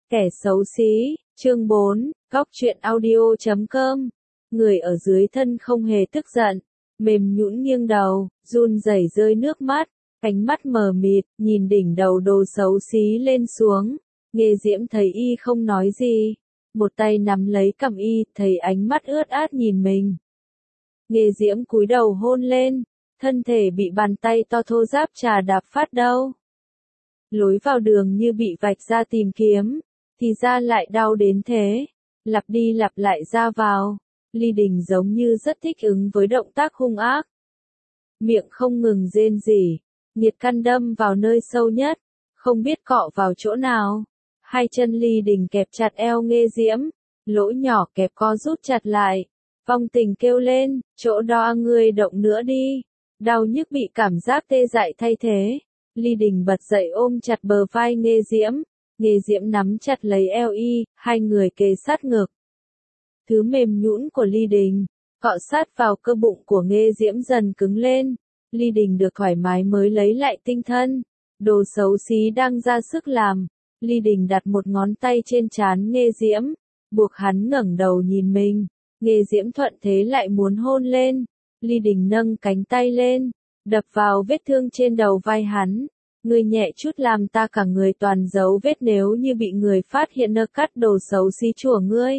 Kẻ xấu xí, chương 4, Góc truyện audio.com. Người ở dưới thân không hề tức giận, mềm nhũn nghiêng đầu, run rẩy rơi nước mắt, ánh mắt mờ mịt, nhìn đỉnh đầu đồ xấu xí lên xuống. Nghê Diễm thấy y không nói gì, một tay nắm lấy cằm y, thấy ánh mắt ướt át nhìn mình. Nghê Diễm cúi đầu hôn lên, thân thể bị bàn tay to thô ráp chà đạp phát đau. Lối vào đường như bị vạch ra tìm kiếm, thì ra lại đau đến thế, lặp đi lặp lại ra vào. Ly Đình giống như rất thích ứng với động tác hung ác. Miệng không ngừng rên rỉ, nhiệt căn đâm vào nơi sâu nhất, không biết cọ vào chỗ nào. Hai chân Ly Đình kẹp chặt eo Nghê Diễm, lỗ nhỏ kẹp co rút chặt lại. Vong Tình kêu lên, chỗ đó ngươi động nữa đi. Đau nhức bị cảm giác tê dại thay thế. Ly Đình bật dậy ôm chặt bờ vai Nghê Diễm. Nghê Diễm nắm chặt lấy eo y, hai người kề sát ngực. Thứ mềm nhũn của Ly Đình, cọ sát vào cơ bụng của Nghê Diễm dần cứng lên. Ly Đình được thoải mái mới lấy lại tinh thần. Đồ xấu xí đang ra sức làm. Ly Đình đặt một ngón tay trên trán Nghê Diễm, buộc hắn ngẩng đầu nhìn mình. Nghê Diễm thuận thế lại muốn hôn lên. Ly Đình nâng cánh tay lên, đập vào vết thương trên đầu vai hắn. Ngươi nhẹ chút làm ta cả người toàn dấu vết, nếu như bị người phát hiện nơ cắt đồ xấu xí chùa ngươi.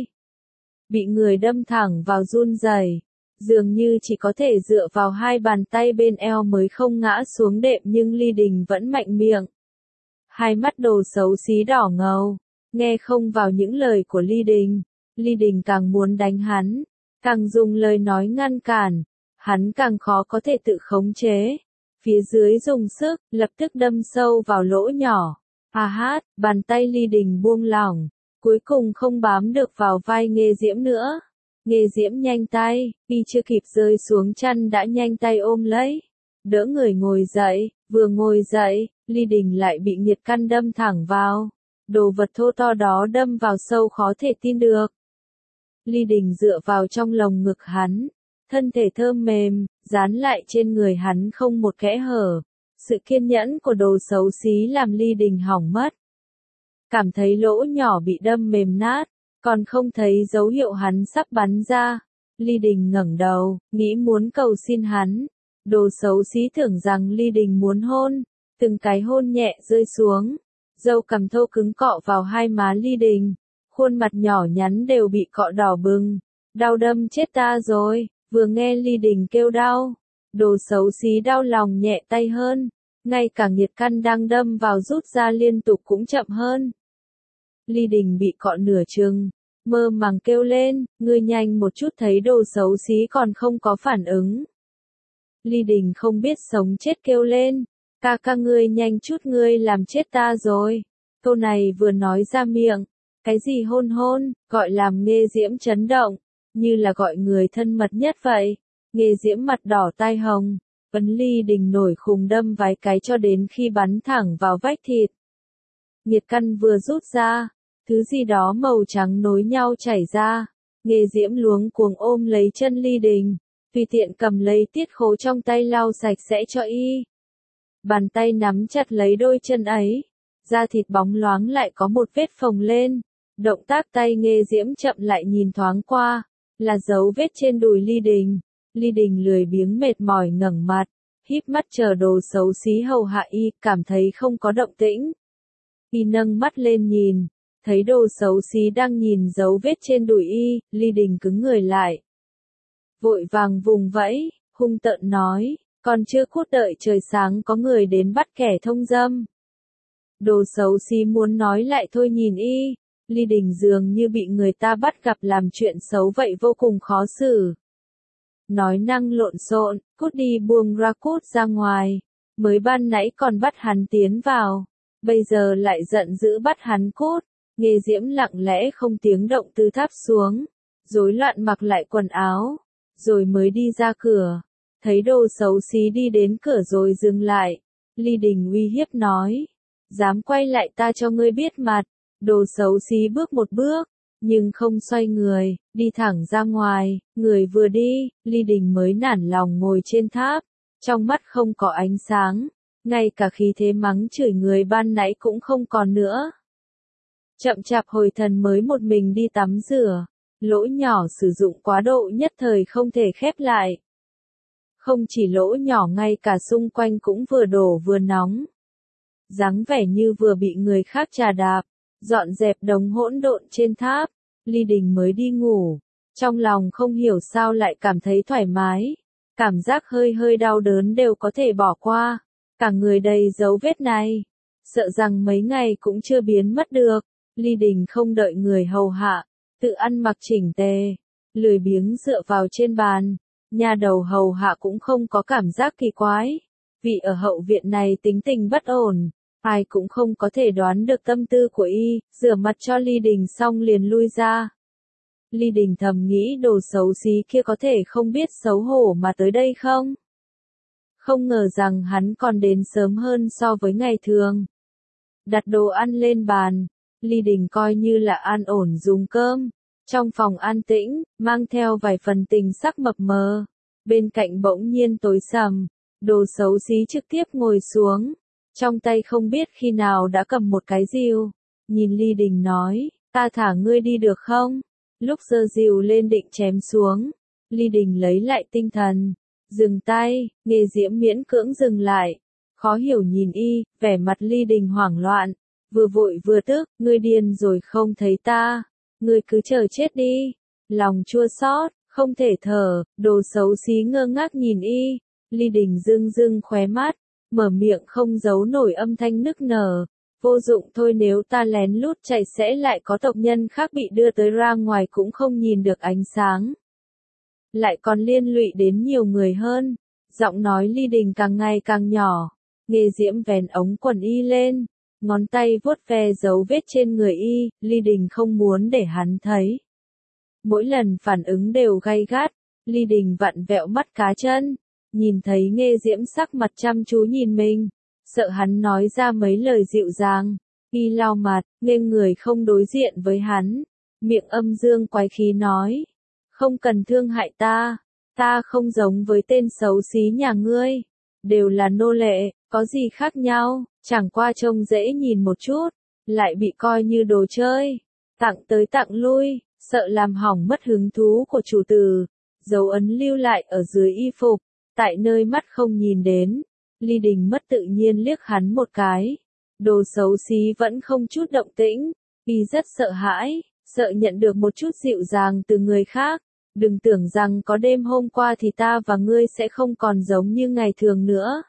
Bị người đâm thẳng vào run rẩy, dường như chỉ có thể dựa vào hai bàn tay bên eo mới không ngã xuống đệm, nhưng Ly Đình vẫn mạnh miệng. Hai mắt đồ xấu xí đỏ ngầu, nghe không vào những lời của Ly Đình. Ly Đình càng muốn đánh hắn, càng dùng lời nói ngăn cản, hắn càng khó có thể tự khống chế. Phía dưới dùng sức, lập tức đâm sâu vào lỗ nhỏ. Hát, bàn tay Ly Đình buông lỏng, cuối cùng không bám được vào vai Nghê Diễm nữa. Nghê Diễm nhanh tay, y chưa kịp rơi xuống chăn đã nhanh tay ôm lấy, đỡ người ngồi dậy. Vừa ngồi dậy, Ly Đình lại bị nhiệt căn đâm thẳng vào. Đồ vật thô to đó đâm vào sâu khó thể tin được. Ly Đình dựa vào trong lồng ngực hắn, thân thể thơm mềm, dán lại trên người hắn không một kẽ hở. Sự kiên nhẫn của đồ xấu xí làm Ly Đình hỏng mất. Cảm thấy lỗ nhỏ bị đâm mềm nát, còn không thấy dấu hiệu hắn sắp bắn ra. Ly Đình ngẩng đầu, nghĩ muốn cầu xin hắn. Đồ xấu xí tưởng rằng Ly Đình muốn hôn, từng cái hôn nhẹ rơi xuống. Râu cằm thô cứng cọ vào hai má Ly Đình, khuôn mặt nhỏ nhắn đều bị cọ đỏ bừng. Đau đâm chết ta rồi. Vừa nghe Ly Đình kêu đau, đồ xấu xí đau lòng nhẹ tay hơn, ngay cả nhiệt căn đang đâm vào rút ra liên tục cũng chậm hơn. Ly Đình bị cọ nửa chừng, mơ màng kêu lên, ngươi nhanh một chút, thấy đồ xấu xí còn không có phản ứng. Ly Đình không biết sống chết kêu lên, ca ca ngươi nhanh chút, ngươi làm chết ta rồi. Câu này vừa nói ra miệng, cái gì hôn hôn, gọi làm Nghê Diễm chấn động, như là gọi người thân mật nhất vậy. Nghê Diễm mặt đỏ tai hồng, vấn Ly Đình nổi khùng đâm vài cái cho đến khi bắn thẳng vào vách thịt. Nhiệt căn vừa rút ra, thứ gì đó màu trắng nối nhau chảy ra. Nghê Diễm luống cuống ôm lấy chân Ly Đình, tùy tiện cầm lấy tiết khố trong tay lau sạch sẽ cho y. Bàn tay nắm chặt lấy đôi chân ấy, da thịt bóng loáng lại có một vết phồng lên. Động tác tay Nghê Diễm chậm lại, nhìn thoáng qua, là dấu vết trên đùi Ly Đình. Ly Đình lười biếng mệt mỏi ngẩng mặt, híp mắt chờ đồ xấu xí hầu hạ y, cảm thấy không có động tĩnh. Y nâng mắt lên nhìn, thấy đồ xấu xí đang nhìn dấu vết trên đùi y. Ly Đình cứng người lại, vội vàng vùng vẫy, hung tợn nói, còn chưa cút, đợi trời sáng có người đến bắt kẻ thông dâm. Đồ xấu xí muốn nói lại thôi, nhìn y. Ly Đình dường như bị người ta bắt gặp làm chuyện xấu vậy, vô cùng khó xử. Nói năng lộn xộn, cút đi, buông ra, cút ra ngoài. Mới ban nãy còn bắt hắn tiến vào, bây giờ lại giận dữ bắt hắn cút. Nghê Diễm lặng lẽ không tiếng động từ tháp xuống, rối loạn mặc lại quần áo, rồi mới đi ra cửa. Thấy đồ xấu xí đi đến cửa rồi dừng lại. Ly Đình uy hiếp nói, dám quay lại ta cho ngươi biết mặt. Đồ xấu xí bước một bước, nhưng không xoay người, đi thẳng ra ngoài. Người vừa đi, Ly Đình mới nản lòng ngồi trên tháp, trong mắt không có ánh sáng, ngay cả khí thế mắng chửi người ban nãy cũng không còn nữa. Chậm chạp hồi thần mới một mình đi tắm rửa, lỗ nhỏ sử dụng quá độ nhất thời không thể khép lại. Không chỉ lỗ nhỏ ngay cả xung quanh cũng vừa đổ vừa nóng. Dáng vẻ như vừa bị người khác trà đạp, dọn dẹp đống hỗn độn trên tháp, Ly Đình mới đi ngủ. Trong lòng không hiểu sao lại cảm thấy thoải mái, cảm giác hơi hơi đau đớn đều có thể bỏ qua, cả người đầy dấu vết này, sợ rằng mấy ngày cũng chưa biến mất được. Ly Đình không đợi người hầu hạ, tự ăn mặc chỉnh tề, lười biếng dựa vào trên bàn, nhà đầu hầu hạ cũng không có cảm giác kỳ quái, vì ở hậu viện này tính tình bất ổn, ai cũng không có thể đoán được tâm tư của y, rửa mặt cho Ly Đình xong liền lui ra. Ly Đình thầm nghĩ đồ xấu xí kia có thể không biết xấu hổ mà tới đây không? Không ngờ rằng hắn còn đến sớm hơn so với ngày thường. Đặt đồ ăn lên bàn, Ly Đình coi như là an ổn dùng cơm. Trong phòng an tĩnh, mang theo vài phần tình sắc mập mờ. Bên cạnh bỗng nhiên tối sầm, đồ xấu xí trực tiếp ngồi xuống. Trong tay không biết khi nào đã cầm một cái rìu. Nhìn Ly Đình nói, ta thả ngươi đi được không? Lúc giơ rìu lên định chém xuống, Ly Đình lấy lại tinh thần, dừng tay, Nghê Diễm miễn cưỡng dừng lại, khó hiểu nhìn y, vẻ mặt Ly Đình hoảng loạn, vừa vội vừa tức, ngươi điên rồi không thấy ta, ngươi cứ chờ chết đi, lòng chua xót, không thể thở, đồ xấu xí ngơ ngác nhìn y, Ly Đình rưng rưng khóe mắt, mở miệng không giấu nổi âm thanh nức nở. Vô dụng thôi, nếu ta lén lút chạy sẽ lại có tộc nhân khác bị đưa tới ra ngoài cũng không nhìn được ánh sáng. Lại còn liên lụy đến nhiều người hơn. Giọng nói Ly Đình càng ngày càng nhỏ. Nghê Diễm vén ống quần y lên, ngón tay vuốt ve dấu vết trên người y, Ly Đình không muốn để hắn thấy. Mỗi lần phản ứng đều gay gắt, Ly Đình vặn vẹo mắt cá chân, nhìn thấy Nghê Diễm sắc mặt chăm chú nhìn mình. Sợ hắn nói ra mấy lời dịu dàng, y lau mặt, nghiêng người không đối diện với hắn, miệng âm dương quái khí nói, không cần thương hại ta, ta không giống với tên xấu xí nhà ngươi, đều là nô lệ, có gì khác nhau, chẳng qua trông dễ nhìn một chút, lại bị coi như đồ chơi, tặng tới tặng lui, sợ làm hỏng mất hứng thú của chủ tử, dấu ấn lưu lại ở dưới y phục, tại nơi mắt không nhìn đến. Ly Đình mất tự nhiên liếc hắn một cái. Đồ xấu xí vẫn không chút động tĩnh. Y rất sợ hãi, sợ nhận được một chút dịu dàng từ người khác. Đừng tưởng rằng có đêm hôm qua thì ta và ngươi sẽ không còn giống như ngày thường nữa.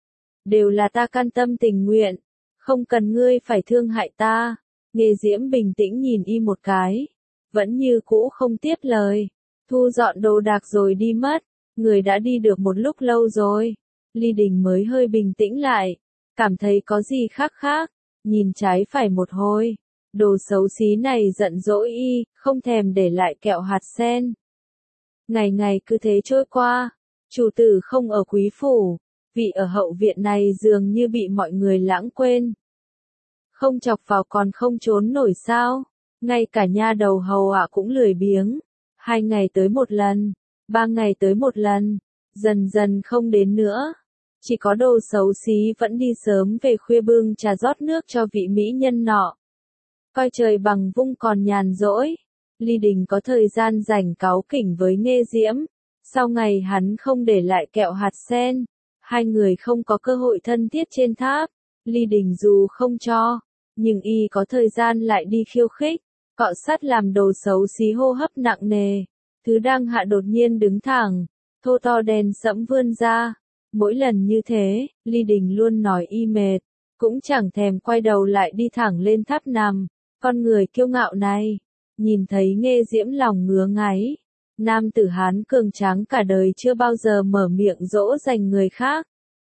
Đều là ta can tâm tình nguyện. Không cần ngươi phải thương hại ta. Nghê Diễm bình tĩnh nhìn y một cái. Vẫn như cũ không tiếp lời. Thu dọn đồ đạc rồi đi mất. Người đã đi được một lúc lâu rồi. Ly Đình mới hơi bình tĩnh lại, cảm thấy có gì khác khác, nhìn trái phải một hồi, đồ xấu xí này giận dỗi y, không thèm để lại kẹo hạt sen. Ngày ngày cứ thế trôi qua, chủ tử không ở quý phủ, vị ở hậu viện này dường như bị mọi người lãng quên. Không chọc vào còn không trốn nổi sao, ngay cả nha đầu hầu ạ cũng lười biếng, 2 ngày tới một lần, 3 ngày tới một lần, dần dần không đến nữa. Chỉ có đồ xấu xí vẫn đi sớm về khuya bưng trà rót nước cho vị mỹ nhân nọ. Coi trời bằng vung còn nhàn rỗi. Ly Đình có thời gian rảnh cáu kỉnh với Nghê Diễm. Sau ngày hắn không để lại kẹo hạt sen, hai người không có cơ hội thân thiết trên tháp. Ly Đình dù không cho, nhưng y có thời gian lại đi khiêu khích, cọ sát làm đồ xấu xí hô hấp nặng nề. Thứ đang hạ đột nhiên đứng thẳng, thô to đen sẫm vươn ra. Mỗi lần như thế, Ly Đình luôn nói y mệt, cũng chẳng thèm quay đầu lại đi thẳng lên tháp nằm. Con người kiêu ngạo này, nhìn thấy Nghê Diễm lòng ngứa ngáy. Nam tử Hán cường tráng cả đời chưa bao giờ mở miệng dỗ dành người khác.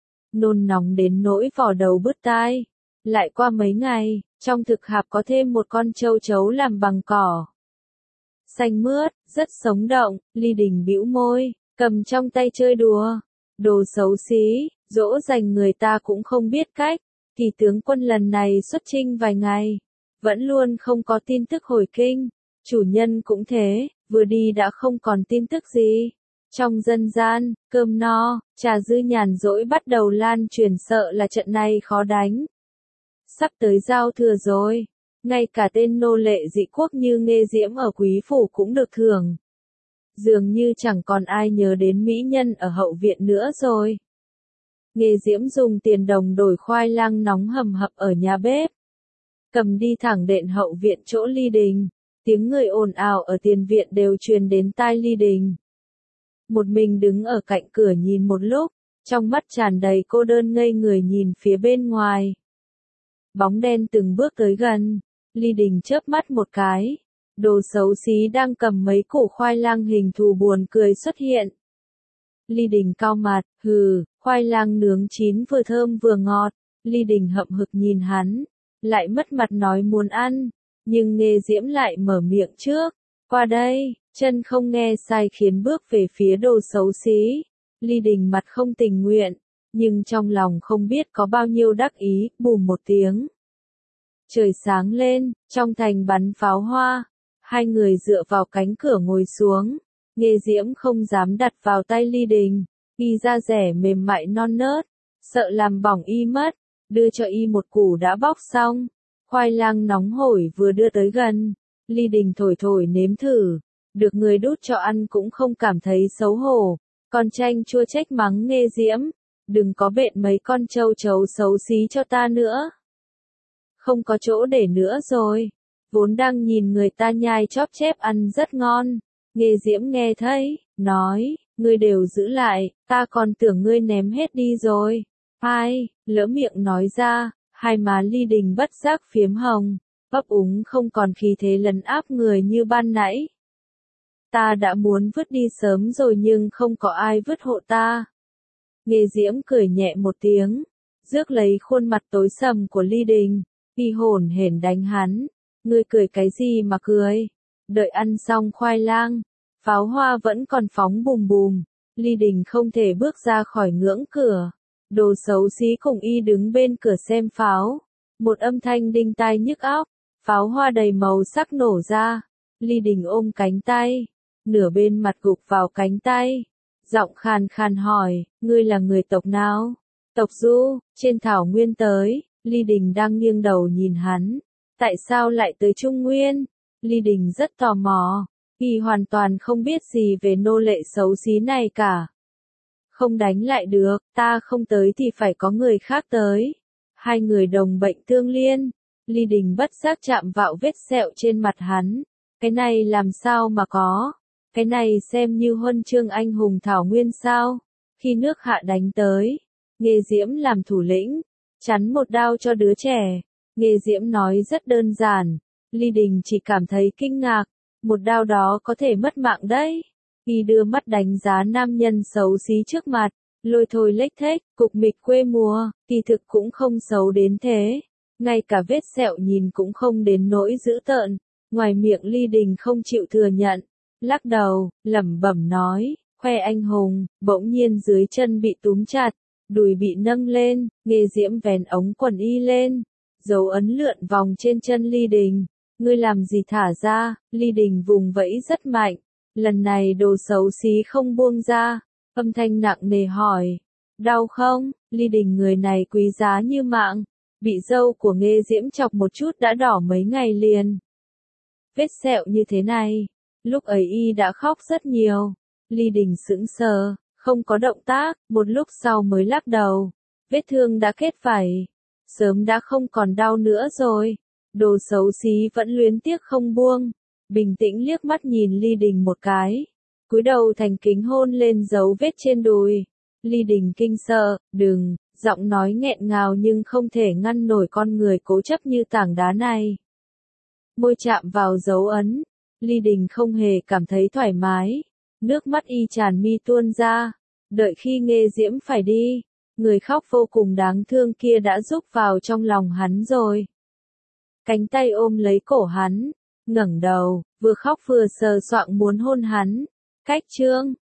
Nôn nóng đến nỗi vò đầu bứt tai. Lại qua mấy ngày, trong thực hạp có thêm một con châu chấu làm bằng cỏ. Xanh mướt, rất sống động, Ly Đình bĩu môi, cầm trong tay chơi đùa. Đồ xấu xí, dỗ dành người ta cũng không biết cách, thì tướng quân lần này xuất chinh vài ngày, vẫn luôn không có tin tức hồi kinh, chủ nhân cũng thế, vừa đi đã không còn tin tức gì. Trong dân gian, cơm no, trà dư nhàn rỗi bắt đầu lan truyền, sợ là trận này khó đánh. Sắp tới giao thừa rồi, Ngay cả tên nô lệ dị quốc như Nghê Diễm ở quý phủ cũng được thưởng. Dường như chẳng còn ai nhớ đến mỹ nhân ở hậu viện nữa rồi. Nghê Diễm dùng tiền đồng đổi khoai lang nóng hầm hập ở nhà bếp. Cầm đi thẳng đện hậu viện chỗ Ly Đình. Tiếng người ồn ào ở tiền viện đều truyền đến tai Ly Đình. Một mình đứng ở cạnh cửa nhìn một lúc, trong mắt tràn đầy cô đơn ngây người nhìn phía bên ngoài. Bóng đen từng bước tới gần, Ly Đình chớp mắt một cái. Đồ xấu xí đang cầm mấy củ khoai lang hình thù buồn cười xuất hiện. Ly Đình cau mặt, hừ, khoai lang nướng chín vừa thơm vừa ngọt. Ly Đình hậm hực nhìn hắn, lại mất mặt nói muốn ăn, nhưng Nghê Diễm lại mở miệng trước. Qua đây, chân không nghe sai khiến bước về phía đồ xấu xí. Ly Đình mặt không tình nguyện, nhưng trong lòng không biết có bao nhiêu đắc ý, bùm một tiếng. Trời sáng lên, trong thành bắn pháo hoa. Hai người dựa vào cánh cửa ngồi xuống. Nghê Diễm không dám đặt vào tay Ly Đình. Y da rẻ mềm mại non nớt, sợ làm bỏng y mất. Đưa cho y một củ đã bóc xong. Khoai lang nóng hổi vừa đưa tới gần. Ly Đình thổi thổi nếm thử. Được người đút cho ăn cũng không cảm thấy xấu hổ. Còn chanh chua trách mắng Nghê Diễm. Đừng có bện mấy con trâu chấu xấu xí cho ta nữa. Không có chỗ để nữa rồi. Vốn đang nhìn người ta nhai chóp chép ăn rất ngon. Nghê Diễm nghe thấy, nói, ngươi đều giữ lại, ta còn tưởng ngươi ném hết đi rồi. Ai, lỡ miệng nói ra, hai má Ly Đình bất giác phiếm hồng, ấp úng không còn khí thế lấn áp người như ban nãy. Ta đã muốn vứt đi sớm rồi nhưng không có ai vứt hộ ta. Nghê Diễm cười nhẹ một tiếng, rước lấy khuôn mặt tối sầm của Ly Đình, y hồn hển đánh hắn. Ngươi cười cái gì mà cười? Đợi ăn xong khoai lang, pháo hoa vẫn còn phóng bùm bùm. Ly Đình không thể bước ra khỏi ngưỡng cửa. Đồ xấu xí cùng y đứng bên cửa xem pháo. Một âm thanh đinh tai nhức óc, pháo hoa đầy màu sắc nổ ra. Ly Đình ôm cánh tay, nửa bên mặt gục vào cánh tay. Giọng khàn khàn hỏi, ngươi là người tộc nào? Tộc Du, trên thảo nguyên tới. Ly Đình đang nghiêng đầu nhìn hắn. Tại sao lại tới Trung Nguyên? Ly Đình rất tò mò. Y hoàn toàn không biết gì về nô lệ xấu xí này cả. Không đánh lại được, ta không tới thì phải có người khác tới. Hai người đồng bệnh tương liên. Ly Đình bất giác chạm vào vết sẹo trên mặt hắn. Cái này làm sao mà có? Cái này xem như huân chương anh hùng thảo nguyên sao? Khi nước Hạ đánh tới, Nghê Diễm làm thủ lĩnh, chắn một đao cho đứa trẻ. Nghê Diễm nói rất đơn giản. Ly Đình chỉ cảm thấy kinh ngạc. Một đao đó có thể mất mạng đấy. Y đưa mắt đánh giá nam nhân xấu xí trước mặt. Lôi thôi lếch thếch, cục mịch quê mùa, kỳ thực cũng không xấu đến thế. Ngay cả vết sẹo nhìn cũng không đến nỗi dữ tợn. Ngoài miệng Ly Đình không chịu thừa nhận. Lắc đầu, lẩm bẩm nói, khoe anh hùng, bỗng nhiên dưới chân bị túm chặt. Đùi bị nâng lên, Nghê Diễm vén ống quần y lên. Dấu ấn lượn vòng trên chân Ly Đình. Ngươi làm gì thả ra? Ly Đình vùng vẫy rất mạnh. Lần này đồ xấu xí không buông ra. Âm thanh nặng nề hỏi. Đau không? Ly Đình người này quý giá như mạng. Bị dâu của Nghê Diễm chọc một chút đã đỏ mấy ngày liền. Vết sẹo như thế này. Lúc ấy y đã khóc rất nhiều. Ly Đình sững sờ, không có động tác. Một lúc sau mới lắc đầu. Vết thương đã kết vảy. Sớm đã không còn đau nữa rồi. Đồ xấu xí vẫn luyến tiếc không buông. Bình tĩnh liếc mắt nhìn Ly Đình một cái. Cúi đầu thành kính hôn lên dấu vết trên đùi. Ly Đình kinh sợ, đừng, giọng nói nghẹn ngào nhưng không thể ngăn nổi con người cố chấp như tảng đá này. Môi chạm vào dấu ấn. Ly Đình không hề cảm thấy thoải mái. Nước mắt y tràn mi tuôn ra. Đợi khi Nghê Diễm phải đi. Người khóc vô cùng đáng thương kia đã rúc vào trong lòng hắn rồi. Cánh tay ôm lấy cổ hắn, ngẩng đầu, vừa khóc vừa sờ soạng muốn hôn hắn. Cách chương